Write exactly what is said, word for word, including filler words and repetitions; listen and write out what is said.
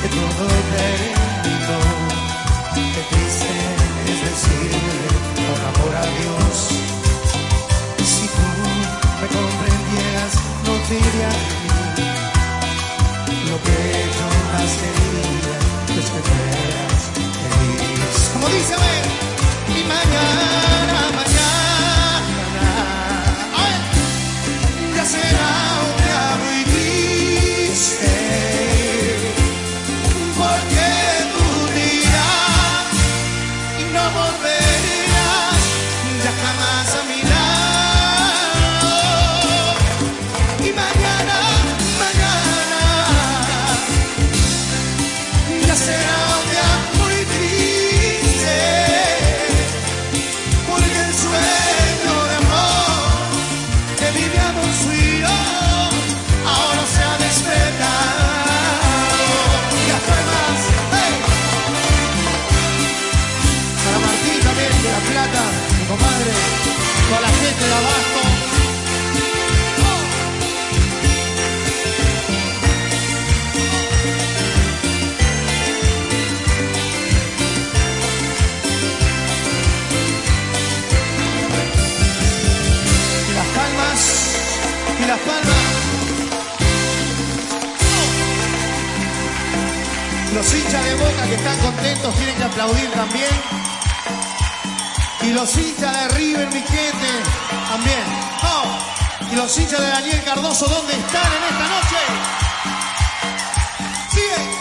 que todo terminó. Qué triste es decirle con amor a Dios. Si tú me comprendieras, no te iría a mí. Lo que yo más quería es que fueras feliz. Como dice, a ver, y mañana, mañana, ay, ya será un día muy triste, porque tú dirás y no volverás ya jamás a mi lado. Y mañana, mañana, ya será un día muy triste, porque el sueño de amor que vivíamos tú y yo ahora se ha despertado. Y las palmas, hey, para Martín también de La Plata, mi comadre, toda la gente de Abasto. Y las palmas, y las palmas. Los hinchas de Boca que están contentos tienen que aplaudir también. Y los hinchas de River, mi gente, también. Oh. Y los hinchas de Daniel Cardoso, ¿dónde están en esta noche? Sigue.